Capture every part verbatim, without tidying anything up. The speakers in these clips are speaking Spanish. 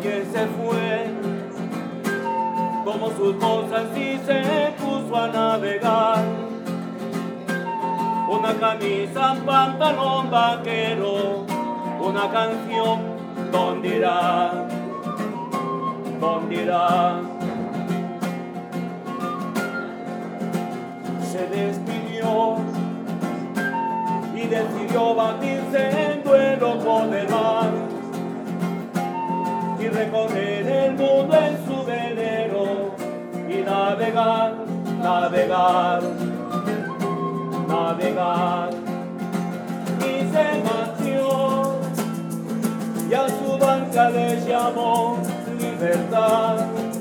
ayer se fue, como sus cosas y se puso a navegar. Una camisa, un pantalón vaquero, una canción, ¿dónde irá? ¿Dónde irá? Se despidió y decidió batirse en duelo con el mar y recorrer el mundo en su velero y navegar, navegar, navegar. Y se marchó y a su barca le llamó libertad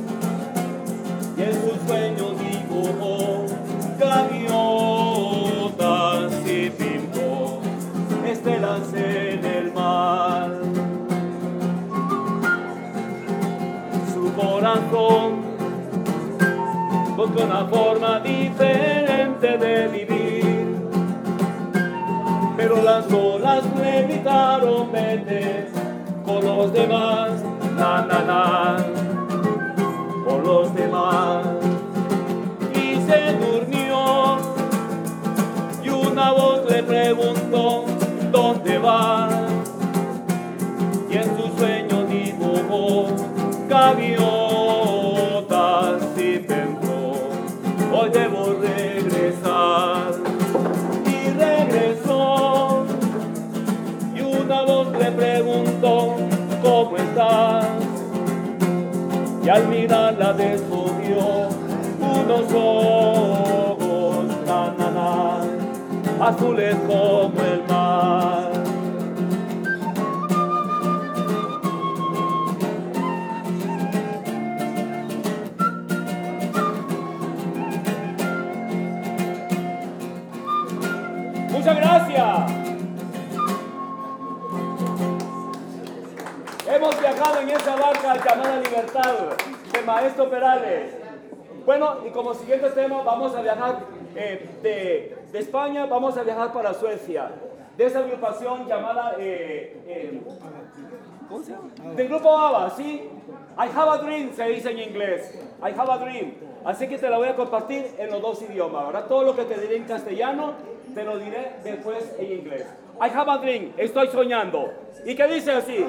y en sus sueños dibujó gaviotas y pintó estelas en el mar. Su corazón buscó una forma diferente de vivir, pero las olas le gritaron vete con los demás, na na na, con los demás. Y se durmió y una voz le preguntó ¿dónde vas? Y en su sueño dibujó gaviotas y pensó hoy debo regresar. Y regresó y una voz le preguntó ¿cómo estás? Y al mirarla descubrió unos ojos, na, na, na, azules como el mar. Muchas gracias. Hemos viajado en esa barca llamada Libertad de Maestro Perales. Bueno, y como siguiente tema vamos a viajar eh, de, de España, vamos a viajar para Suecia. De esa agrupación llamada, eh, eh, ¿cómo se llama? Del grupo ABBA, ¿sí? I have a dream, se dice en inglés. I have a dream. Así que te la voy a compartir en los dos idiomas, ¿verdad? Todo lo que te diré en castellano, te lo diré después en inglés. I have a dream, estoy soñando. ¿Y qué dice así?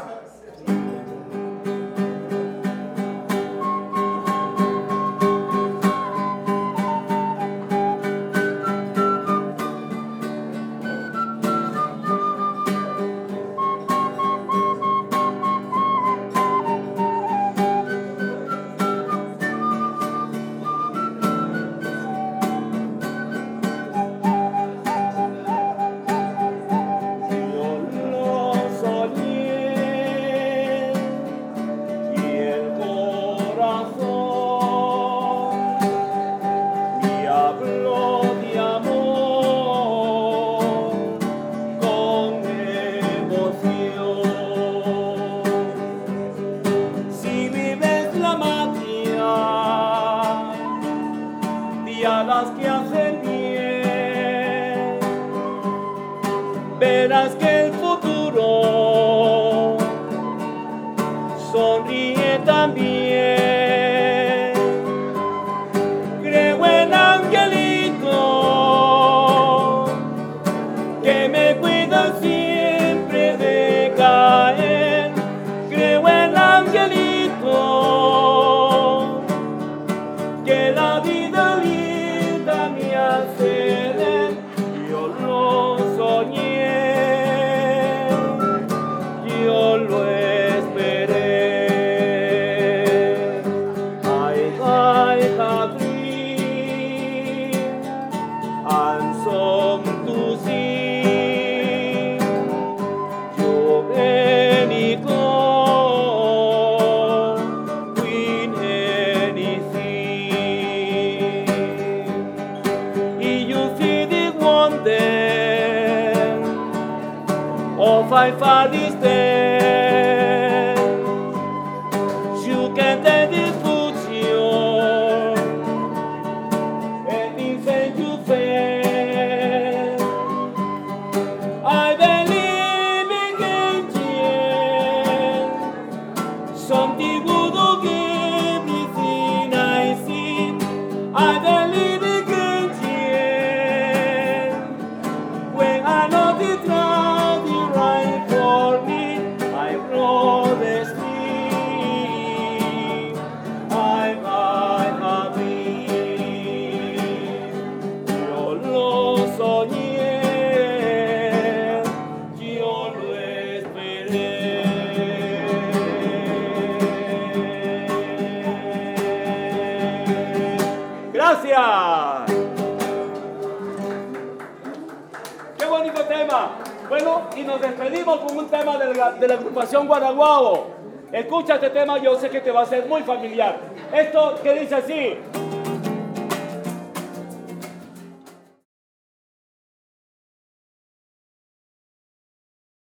Las que hacen bien, verás que el futuro sonríe también. Creo en angelito que me cuidan siempre de caer. Creo en angelito que la vida me hace, yo lo soñé, yo lo esperé. I, I have dream, and some to see. Yo ven y go, win anything. Of I far distance, you can take the future and invent you fail. I believe in angels, Gracias. Qué bonito tema. Bueno, y nos despedimos con un tema de la, de la agrupación Guanaguao. Escucha este tema, yo sé que te va a ser muy familiar. Esto que dice así.